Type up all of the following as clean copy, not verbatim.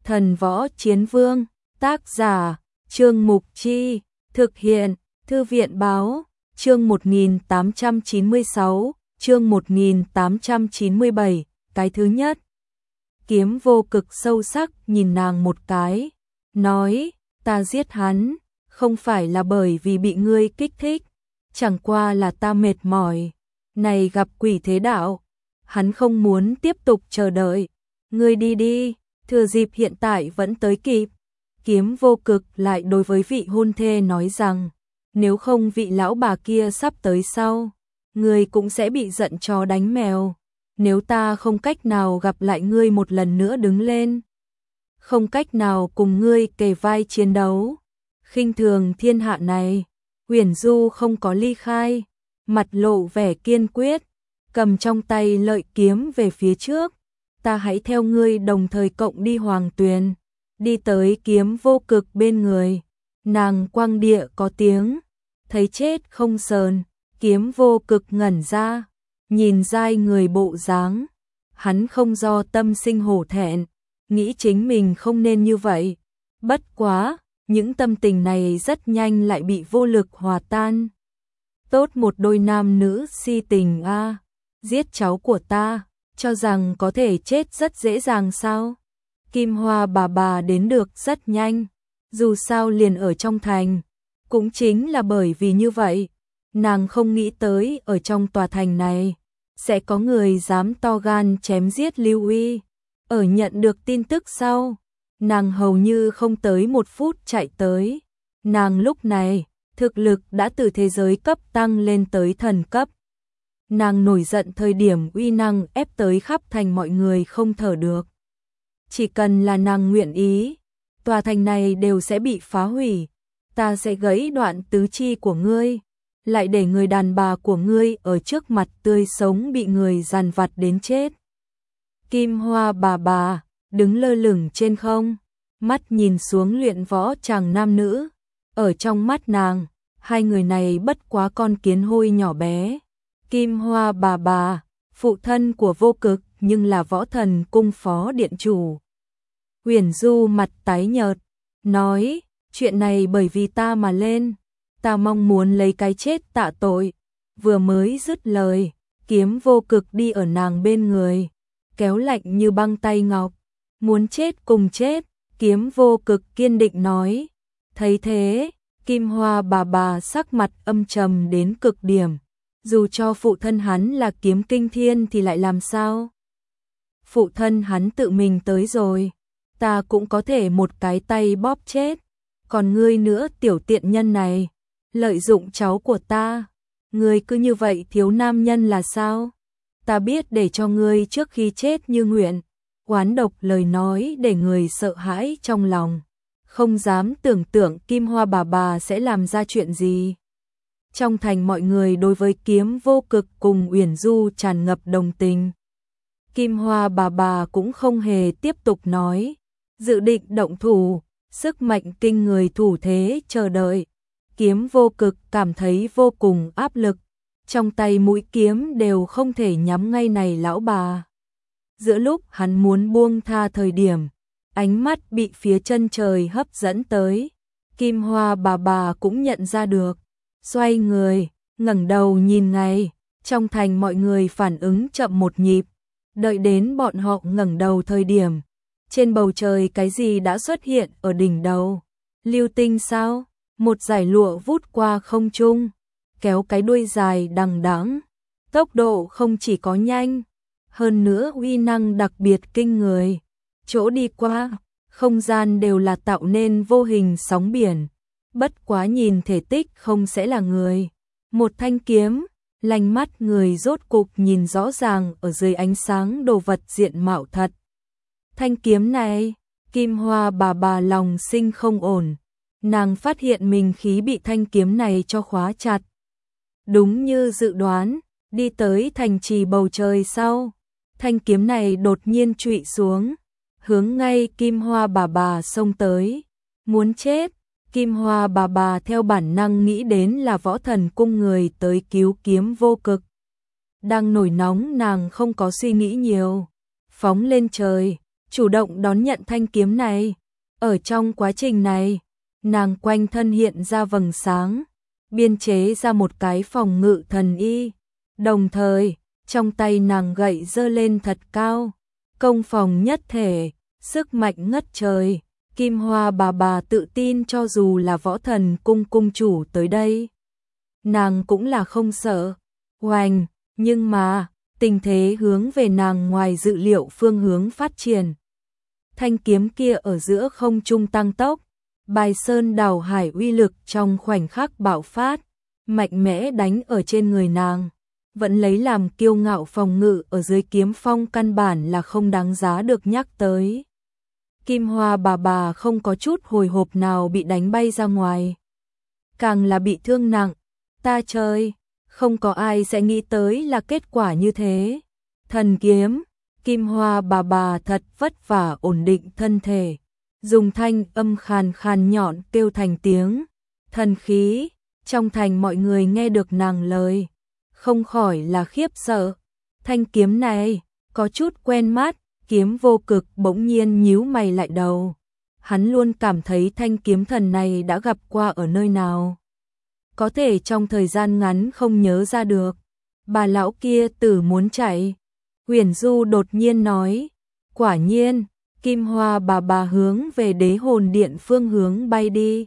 Thần Võ Chiến Vương, tác giả, Trương Mục Chi, thực hiện, Thư viện Báo, chương 1896, chương 1897, cái thứ nhất. Kiếm Vô Cực sâu sắc nhìn nàng một cái, nói, ta giết hắn, không phải là bởi vì bị ngươi kích thích, chẳng qua là ta mệt mỏi, này gặp quỷ thế đạo, hắn không muốn tiếp tục chờ đợi, ngươi đi đi, thừa dịp hiện tại vẫn tới kịp. Kiếm Vô Cực lại đối với vị hôn thê nói rằng, nếu không vị lão bà kia sắp tới sau, ngươi cũng sẽ bị giận chó đánh mèo, nếu ta không cách nào gặp lại ngươi một lần nữa đứng lên, không cách nào cùng ngươi kề vai chiến đấu, khinh thường thiên hạ này. Uyển Du không có ly khai, mặt lộ vẻ kiên quyết, cầm trong tay lợi kiếm về phía trước, ta hãy theo ngươi đồng thời cộng đi Hoàng Tuyền, đi tới Kiếm Vô Cực bên người, nàng quang địa có tiếng, thấy chết không sờn, Kiếm Vô Cực ngẩn ra, nhìn dai người bộ dáng, hắn không do tâm sinh hổ thẹn, nghĩ chính mình không nên như vậy, bất quá, những tâm tình này rất nhanh lại bị vô lực hòa tan. Tốt một đôi nam nữ si tình a, giết cháu của ta, cho rằng có thể chết rất dễ dàng sao? Kim Hoa bà đến được rất nhanh, dù sao liền ở trong thành, cũng chính là bởi vì như vậy, nàng không nghĩ tới ở trong tòa thành này sẽ có người dám to gan chém giết Lưu Uy. Ở nhận được tin tức sau, nàng hầu như không tới một phút chạy tới. Nàng lúc này, thực lực đã từ thế giới cấp tăng lên tới thần cấp. Nàng nổi giận thời điểm uy năng ép tới khắp thành mọi người không thở được. Chỉ cần là nàng nguyện ý, tòa thành này đều sẽ bị phá hủy. Ta sẽ gãy đoạn tứ chi của ngươi, lại để người đàn bà của ngươi ở trước mặt tươi sống bị người giàn vặt đến chết. Kim Hoa bà đứng lơ lửng trên không, mắt nhìn xuống luyện võ chàng nam nữ. Ở trong mắt nàng, hai người này bất quá con kiến hôi nhỏ bé. Kim Hoa bà, phụ thân của Vô Cực nhưng là Võ Thần Cung phó điện chủ. Uyển Du mặt tái nhợt, nói, chuyện này bởi vì ta mà lên, ta mong muốn lấy cái chết tạ tội. Vừa mới dứt lời, Kiếm Vô Cực đi ở nàng bên người, kéo lạnh như băng tay ngọc, muốn chết cùng chết. Kiếm Vô Cực kiên định nói. Thấy thế, Kim Hoa bà sắc mặt âm trầm đến cực điểm. Dù cho phụ thân hắn là kiếm kinh thiên thì lại làm sao? Phụ thân hắn tự mình tới rồi, ta cũng có thể một cái tay bóp chết. Còn ngươi nữa tiểu tiện nhân này, lợi dụng cháu của ta, ngươi cứ như vậy thiếu nam nhân là sao? Ta biết để cho ngươi trước khi chết như nguyện. Oán độc lời nói để người sợ hãi trong lòng, không dám tưởng tượng Kim Hoa bà sẽ làm ra chuyện gì. Trong thành mọi người đối với Kiếm Vô Cực cùng Uyển Du tràn ngập đồng tình. Kim Hoa bà cũng không hề tiếp tục nói, dự định động thủ, sức mạnh kinh người thủ thế chờ đợi. Kiếm Vô Cực cảm thấy vô cùng áp lực, trong tay mũi kiếm đều không thể nhắm ngay này lão bà. Giữa lúc hắn muốn buông tha thời điểm, ánh mắt bị phía chân trời hấp dẫn tới. Kim Hoa bà cũng nhận ra được, xoay người, ngẩng đầu nhìn ngay, trong thành mọi người phản ứng chậm một nhịp, đợi đến bọn họ ngẩng đầu thời điểm, trên bầu trời cái gì đã xuất hiện ở đỉnh đầu? Lưu tinh sao? Một dải lụa vút qua không trung, kéo cái đuôi dài đằng đẵng, tốc độ không chỉ có nhanh, hơn nữa uy năng đặc biệt kinh người. Chỗ đi qua, không gian đều là tạo nên vô hình sóng biển, bất quá nhìn thể tích không sẽ là người. Một thanh kiếm, lành mắt người rốt cục nhìn rõ ràng ở dưới ánh sáng đồ vật diện mạo thật. Thanh kiếm này, Kim Hoa bà lòng sinh không ổn, nàng phát hiện mình khí bị thanh kiếm này cho khóa chặt. Đúng như dự đoán, đi tới thành trì bầu trời sau, thanh kiếm này đột nhiên trụy xuống, hướng ngay Kim Hoa bà xông tới, muốn chết. Kim Hoa bà theo bản năng nghĩ đến là Võ Thần Cung người tới cứu Kiếm Vô Cực. Đang nổi nóng nàng không có suy nghĩ nhiều, phóng lên trời, chủ động đón nhận thanh kiếm này. Ở trong quá trình này, nàng quanh thân hiện ra vầng sáng, biên chế ra một cái phòng ngự thần y. Đồng thời, trong tay nàng gậy giơ lên thật cao, công phòng nhất thể, sức mạnh ngất trời. Kim Hoa bà tự tin cho dù là Võ Thần cung cung chủ tới đây, nàng cũng là không sợ. Oanh, nhưng mà, tình thế hướng về nàng ngoài dự liệu phương hướng phát triển. Thanh kiếm kia ở giữa không trung tăng tốc, bài sơn đảo hải uy lực trong khoảnh khắc bạo phát, mạnh mẽ đánh ở trên người nàng. Vẫn lấy làm kiêu ngạo phòng ngự ở dưới kiếm phong căn bản là không đáng giá được nhắc tới. Kim Hoa bà không có chút hồi hộp nào bị đánh bay ra ngoài. Càng là bị thương nặng, ta chơi, không có ai sẽ nghĩ tới là kết quả như thế. Thần kiếm, Kim Hoa bà thật vất vả ổn định thân thể, dùng thanh âm khàn khàn nhọn kêu thành tiếng. Thần khí, trong thành mọi người nghe được nàng lời, không khỏi là khiếp sợ. Thanh kiếm này, có chút quen mắt. Kiếm Vô Cực bỗng nhiên nhíu mày lại đầu. Hắn luôn cảm thấy thanh kiếm thần này đã gặp qua ở nơi nào. Có thể trong thời gian ngắn không nhớ ra được. Bà lão kia tử muốn chạy. Huyền Du đột nhiên nói. Quả nhiên, Kim Hoa bà hướng về Đế Hồn Điện phương hướng bay đi.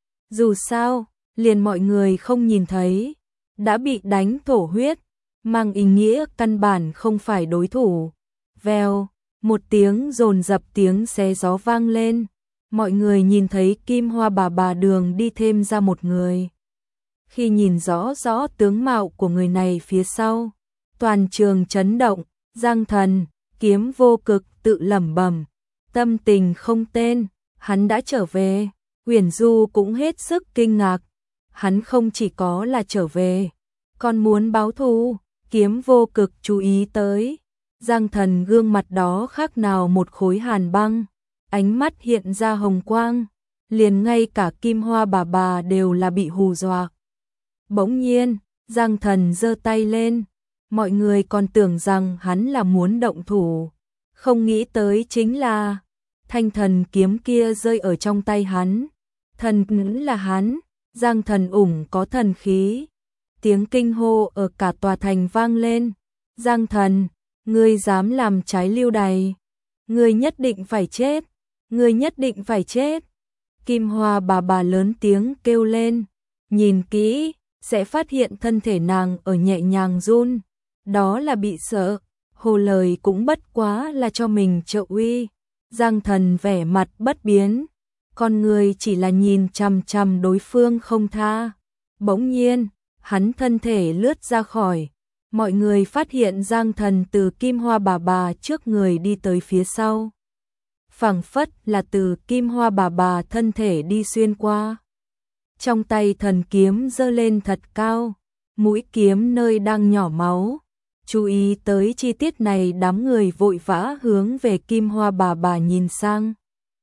Dù sao, liền mọi người không nhìn thấy. Đã bị đánh thổ huyết, mang ý nghĩa căn bản không phải đối thủ. Vèo. Một tiếng dồn dập tiếng xé gió vang lên, mọi người nhìn thấy Kim Hoa bà đường đi thêm ra một người. Khi nhìn rõ tướng mạo của người này phía sau, toàn trường chấn động. Giang Thần, Kiếm Vô Cực tự lẩm bẩm, tâm tình không tên, hắn đã trở về. Huyền Du cũng hết sức kinh ngạc, hắn không chỉ có là trở về, còn muốn báo thù. Kiếm Vô Cực chú ý tới Giang Thần gương mặt đó khác nào một khối hàn băng, ánh mắt hiện ra hồng quang, liền ngay cả Kim Hoa bà đều là bị hù dọa. Bỗng nhiên, Giang Thần giơ tay lên, mọi người còn tưởng rằng hắn là muốn động thủ, không nghĩ tới chính là thanh thần kiếm kia rơi ở trong tay hắn. Thần nữ là hắn, Giang Thần ủng có thần khí. Tiếng kinh hô ở cả tòa thành vang lên. Giang Thần, ngươi dám làm trái lưu đày, ngươi nhất định phải chết, ngươi nhất định phải chết. Kim Hoa bà lớn tiếng kêu lên, nhìn kỹ, sẽ phát hiện thân thể nàng ở nhẹ nhàng run, đó là bị sợ, hồ lời cũng bất quá là cho mình trợ uy. Giang Thần vẻ mặt bất biến, con người chỉ là nhìn chằm chằm đối phương không tha. Bỗng nhiên, hắn thân thể lướt ra khỏi. Mọi người phát hiện Giang Thần từ Kim Hoa bà trước người đi tới phía sau. Phảng phất là từ Kim Hoa bà thân thể đi xuyên qua. Trong tay thần kiếm giơ lên thật cao, mũi kiếm nơi đang nhỏ máu. Chú ý tới chi tiết này, đám người vội vã hướng về Kim Hoa bà nhìn sang.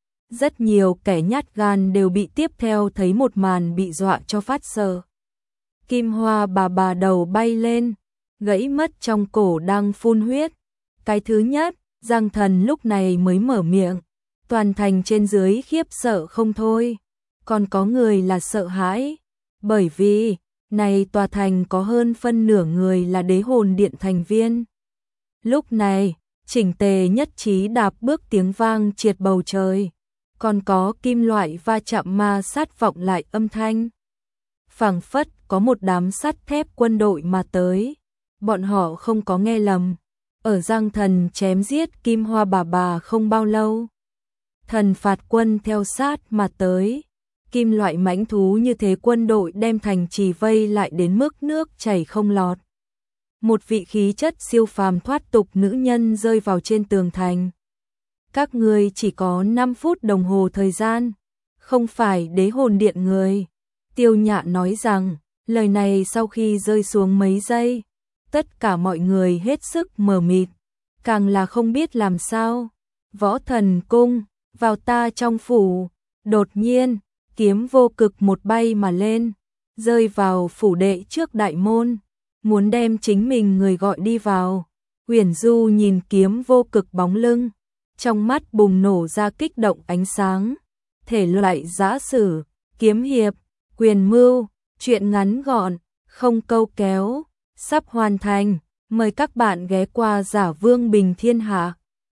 Rất nhiều kẻ nhát gan đều bị tiếp theo thấy một màn bị dọa cho phát sợ. Kim Hoa bà đầu bay lên, gãy mất trong cổ đang phun huyết. Cái thứ nhất, Giang Thần lúc này mới mở miệng. Toàn thành trên dưới khiếp sợ không thôi. Còn có người là sợ hãi. Bởi vì, này tòa thành có hơn phân nửa người là Đế Hồn Điện thành viên. Lúc này, chỉnh tề nhất trí đạp bước tiếng vang triệt bầu trời. Còn có kim loại va chạm ma sát vọng lại âm thanh. Phảng phất có một đám sắt thép quân đội mà tới. Bọn họ không có nghe lầm. Ở Giang Thần chém giết Kim Hoa bà không bao lâu, thần phạt quân theo sát mà tới. Kim loại mãnh thú như thế, quân đội đem thành trì vây lại đến mức nước chảy không lọt. Một vị khí chất siêu phàm thoát tục nữ nhân rơi vào trên tường thành. Các ngươi chỉ có 5 phút đồng hồ thời gian, không phải Đế Hồn Điện người. Tiêu Nhã nói rằng, lời này sau khi rơi xuống mấy giây, tất cả mọi người hết sức mờ mịt, càng là không biết làm sao. Võ Thần cung, vào ta trong phủ. Đột nhiên, Kiếm Vô Cực một bay mà lên, rơi vào phủ đệ trước đại môn, muốn đem chính mình người gọi đi vào. Huyền Du nhìn Kiếm Vô Cực bóng lưng, trong mắt bùng nổ ra kích động ánh sáng. Thể loại giã sử, kiếm hiệp, quyền mưu, truyện ngắn gọn, không câu kéo, sắp hoàn thành. Mời các bạn ghé qua Giả Vương Bình Thiên Hạ.